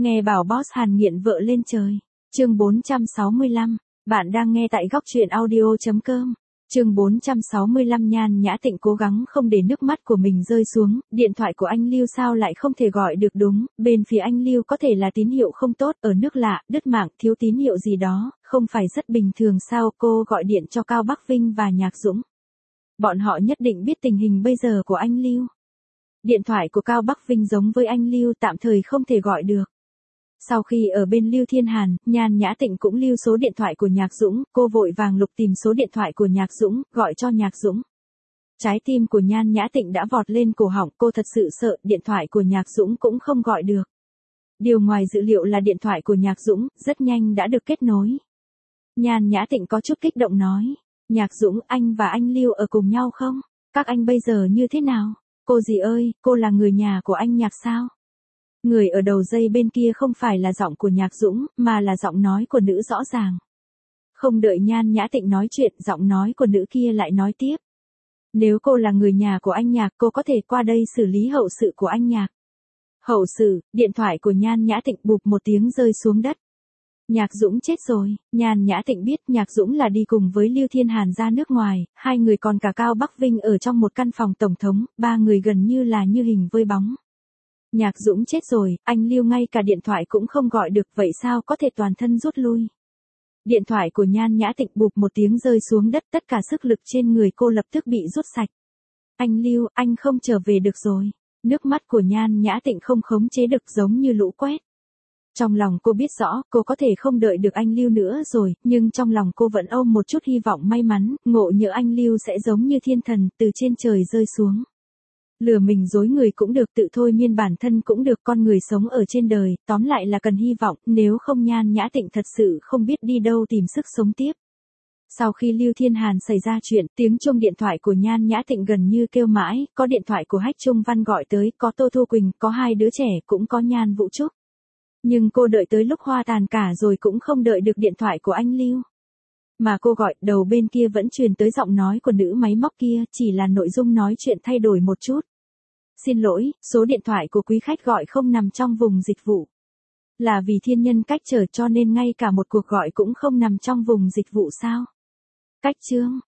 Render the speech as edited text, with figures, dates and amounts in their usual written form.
Nghe bảo boss Hàn nghiện vợ lên trời. Chương 465, bạn đang nghe tại góc truyện audio.com. Chương 465 Nhan Nhã Tịnh cố gắng không để nước mắt của mình rơi xuống, điện thoại của anh Lưu sao lại không thể gọi được đúng, bên phía anh Lưu có thể là tín hiệu không tốt, ở nước lạ, đứt mạng, thiếu tín hiệu gì đó, không phải rất bình thường sao? Cô gọi điện cho Cao Bắc Vinh và Nhạc Dũng. Bọn họ nhất định biết tình hình bây giờ của anh Lưu. Điện thoại của Cao Bắc Vinh giống với anh Lưu tạm thời không thể gọi được. Sau khi ở bên Lưu Thiên Hàn, Nhan Nhã Tịnh cũng lưu số điện thoại của Nhạc Dũng, cô vội vàng lục tìm số điện thoại của Nhạc Dũng, gọi cho Nhạc Dũng. Trái tim của Nhan Nhã Tịnh đã vọt lên cổ họng, cô thật sự sợ điện thoại của Nhạc Dũng cũng không gọi được. Điều ngoài dự liệu là điện thoại của Nhạc Dũng rất nhanh đã được kết nối. Nhan Nhã Tịnh có chút kích động nói, Nhạc Dũng, anh và anh Lưu ở cùng nhau không? Các anh bây giờ như thế nào? Cô dì ơi, cô là người nhà của anh Nhạc sao? Người ở đầu dây bên kia không phải là giọng của Nhạc Dũng, mà là giọng nói của nữ rõ ràng. Không đợi Nhan Nhã Tịnh nói chuyện, giọng nói của nữ kia lại nói tiếp. Nếu cô là người nhà của anh Nhạc, cô có thể qua đây xử lý hậu sự của anh Nhạc. Hậu sự, điện thoại của Nhan Nhã Tịnh bụp một tiếng rơi xuống đất. Nhạc Dũng chết rồi, Nhan Nhã Tịnh biết Nhạc Dũng là đi cùng với Lưu Thiên Hàn ra nước ngoài, hai người còn cả Cao Bắc Vinh ở trong một căn phòng tổng thống, ba người gần như là như hình với bóng. Nhạc Dũng chết rồi, anh Lưu ngay cả điện thoại cũng không gọi được, vậy sao có thể toàn thân rút lui. Điện thoại của Nhan Nhã Tịnh bụp một tiếng rơi xuống đất, tất cả sức lực trên người cô lập tức bị rút sạch. Anh Lưu, anh không trở về được rồi. Nước mắt của Nhan Nhã Tịnh không khống chế được giống như lũ quét. Trong lòng cô biết rõ, cô có thể không đợi được anh Lưu nữa rồi, nhưng trong lòng cô vẫn ôm một chút hy vọng may mắn, ngộ nhỡ anh Lưu sẽ giống như thiên thần, từ trên trời rơi xuống. Lừa mình dối người cũng được, tự thôi miên bản thân cũng được, con người sống ở trên đời, tóm lại là cần hy vọng, nếu không Nhan Nhã Tịnh thật sự không biết đi đâu tìm sức sống tiếp. Sau khi Lưu Thiên Hàn xảy ra chuyện, tiếng chuông điện thoại của Nhan Nhã Tịnh gần như kêu mãi, có điện thoại của Hách Trung Văn gọi tới, có Tô Thu Quỳnh, có hai đứa trẻ, cũng có Nhan Vũ Trúc. Nhưng cô đợi tới lúc hoa tàn cả rồi cũng không đợi được điện thoại của anh Lưu. Mà cô gọi, đầu bên kia vẫn truyền tới giọng nói của nữ máy móc kia, chỉ là nội dung nói chuyện thay đổi một chút. Xin lỗi, số điện thoại của quý khách gọi không nằm trong vùng dịch vụ. Là vì thiên nhân cách trở cho nên ngay cả một cuộc gọi cũng không nằm trong vùng dịch vụ sao? Cách chương.